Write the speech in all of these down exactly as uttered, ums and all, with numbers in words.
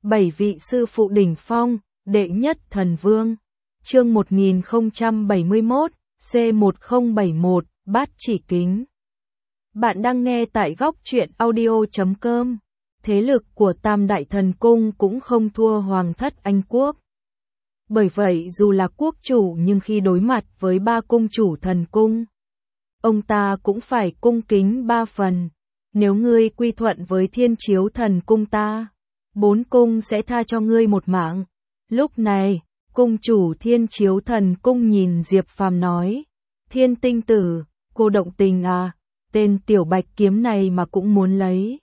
Bảy vị sư phụ đỉnh phong, đệ nhất thần vương. Chương một nghìn không trăm bảy mươi mốt, C một không bảy mốt, Bát Chỉ Kính. Bạn đang nghe tại góc truyện audio chấm com. Thế lực của Tam Đại Thần Cung cũng không thua Hoàng thất Anh Quốc. Bởi vậy dù là quốc chủ nhưng khi đối mặt với ba cung chủ thần cung, ông ta cũng phải cung kính ba phần. Nếu ngươi quy thuận với Thiên Chiếu Thần Cung ta, bốn cung sẽ tha cho ngươi một mạng. Lúc này, cung chủ Thiên Chiếu Thần Cung nhìn Diệp Phàm nói, Thiên Tinh Tử, cô động tình à, tên tiểu bạch kiếm này mà cũng muốn lấy.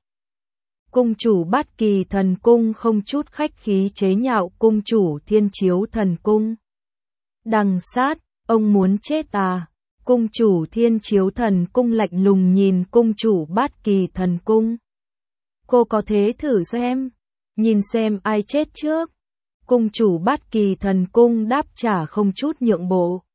Cung chủ Bát Kỳ Thần Cung không chút khách khí chế nhạo cung chủ Thiên Chiếu Thần Cung. Đằng sát, ông muốn chết à? Cung chủ Thiên Chiếu Thần Cung lạnh lùng nhìn cung chủ Bát Kỳ Thần Cung. Cô có thế thử xem, nhìn xem ai chết trước. Cung chủ Bát Kỳ Thần Cung đáp trả không chút nhượng bộ.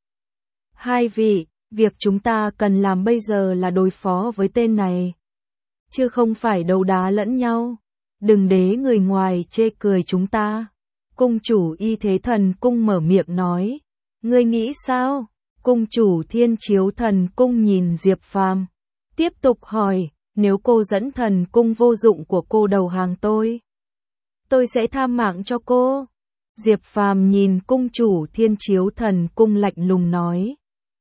Hai vị, việc chúng ta cần làm bây giờ là đối phó với tên này, chứ không phải đấu đá lẫn nhau. Đừng để người ngoài chê cười chúng ta. Cung chủ Y Thế Thần Cung mở miệng nói. Ngươi nghĩ sao? Cung chủ Thiên Chiếu Thần Cung nhìn Diệp Phàm, tiếp tục hỏi, nếu cô dẫn thần cung vô dụng của cô đầu hàng tôi, tôi sẽ tha mạng cho cô. Diệp Phàm nhìn cung chủ Thiên Chiếu Thần Cung lạnh lùng nói.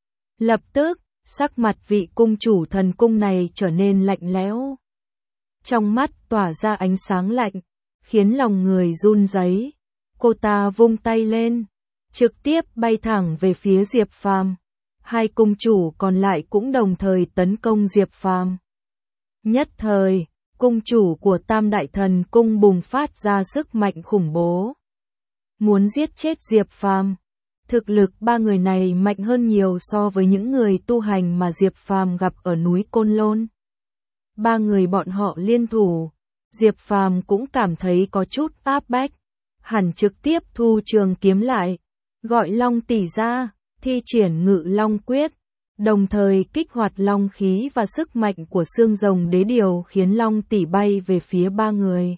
Lập tức, sắc mặt vị cung chủ thần cung này trở nên lạnh lẽo. Trong mắt tỏa ra ánh sáng lạnh, khiến lòng người run rẩy. Cô ta vung tay lên, trực tiếp bay thẳng về phía Diệp Phàm. Hai cung chủ còn lại cũng đồng thời tấn công Diệp Phàm. Nhất thời, cung chủ của Tam Đại Thần Cung bùng phát ra sức mạnh khủng bố, muốn giết chết Diệp Phàm. Thực lực ba người này mạnh hơn nhiều so với những người tu hành mà Diệp Phàm gặp ở núi Côn Lôn. Ba người bọn họ liên thủ, Diệp Phàm cũng cảm thấy có chút áp bách. Hẳn trực tiếp thu trường kiếm lại, gọi Long tỷ ra, thi triển Ngự Long Quyết, đồng thời kích hoạt long khí và sức mạnh của xương rồng đế điều khiến Long tỷ bay về phía ba người.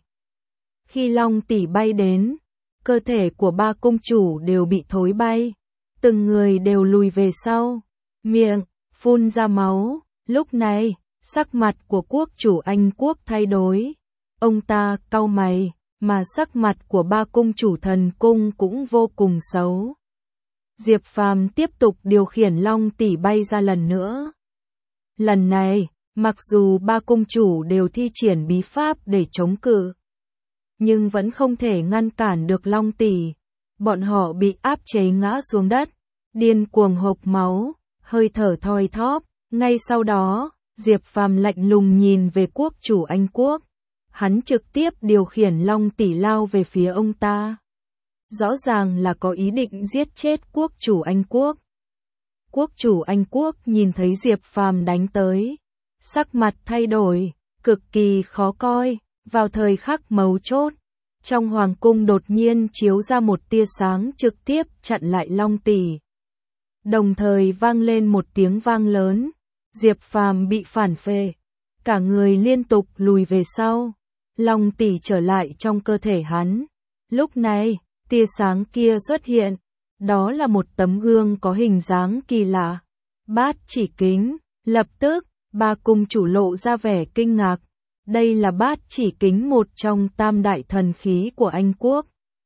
Khi Long tỷ bay đến, cơ thể của ba cung chủ đều bị thối bay, từng người đều lùi về sau, miệng phun ra máu. Lúc này, sắc mặt của quốc chủ Anh Quốc thay đổi, ông ta cau mày, mà sắc mặt của ba cung chủ thần cung cũng vô cùng xấu. Diệp Phàm tiếp tục điều khiển Long tỷ bay ra lần nữa. Lần này, mặc dù ba cung chủ đều thi triển bí pháp để chống cự, nhưng vẫn không thể ngăn cản được Long tỷ. Bọn họ bị áp chế ngã xuống đất, điên cuồng hộc máu, hơi thở thoi thóp. Ngay sau đó, Diệp Phàm lạnh lùng nhìn về quốc chủ Anh Quốc. Hắn trực tiếp điều khiển Long tỷ lao về phía ông ta. Rõ ràng là có ý định giết chết quốc chủ Anh Quốc. Quốc chủ Anh Quốc nhìn thấy Diệp Phàm đánh tới, sắc mặt thay đổi, cực kỳ khó coi. Vào thời khắc mấu chốt, trong hoàng cung đột nhiên chiếu ra một tia sáng trực tiếp chặn lại Long tỷ. Đồng thời vang lên một tiếng vang lớn, Diệp Phàm bị phản phệ, cả người liên tục lùi về sau. Long tỷ trở lại trong cơ thể hắn. Lúc này, tia sáng kia xuất hiện, đó là một tấm gương có hình dáng kỳ lạ, Bát Chỉ Kính. Lập tức, ba cung chủ lộ ra vẻ kinh ngạc. Đây là Bát Chỉ Kính, một trong tam đại thần khí của Anh Quốc,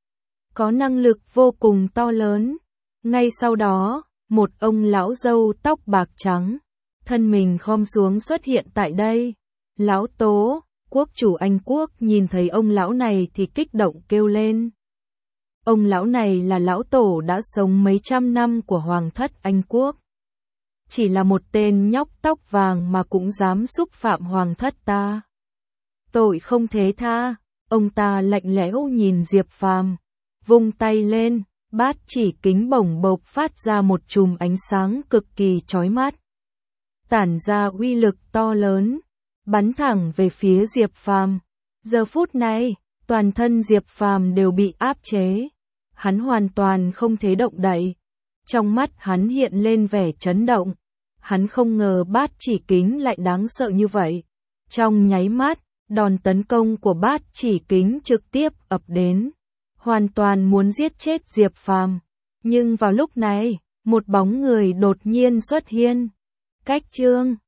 có năng lực vô cùng to lớn. Ngay sau đó, một ông lão râu tóc bạc trắng, thân mình khom xuống xuất hiện tại đây. Lão Tố. Quốc chủ Anh Quốc nhìn thấy ông lão này thì kích động kêu lên. Ông lão này là lão tổ đã sống mấy trăm năm của Hoàng thất Anh Quốc. Chỉ là một tên nhóc tóc vàng mà cũng dám xúc phạm Hoàng thất ta. Tội không thế tha. Ông ta lạnh lẽo nhìn Diệp Phàm, vung tay lên, Bát Chỉ Kính bổng bộc phát ra một chùm ánh sáng cực kỳ chói mắt, tản ra uy lực to lớn, bắn thẳng về phía Diệp Phàm. Giờ phút này, toàn thân Diệp Phàm đều bị áp chế, hắn hoàn toàn không thể động đậy. Trong mắt hắn hiện lên vẻ chấn động, hắn không ngờ Bát Chỉ Kính lại đáng sợ như vậy. Trong nháy mắt, Đòn tấn công của Bát Chỉ Kính trực tiếp ập đến, hoàn toàn muốn giết chết Diệp Phàm. Nhưng vào lúc này, một bóng người đột nhiên xuất hiện. Cách Trương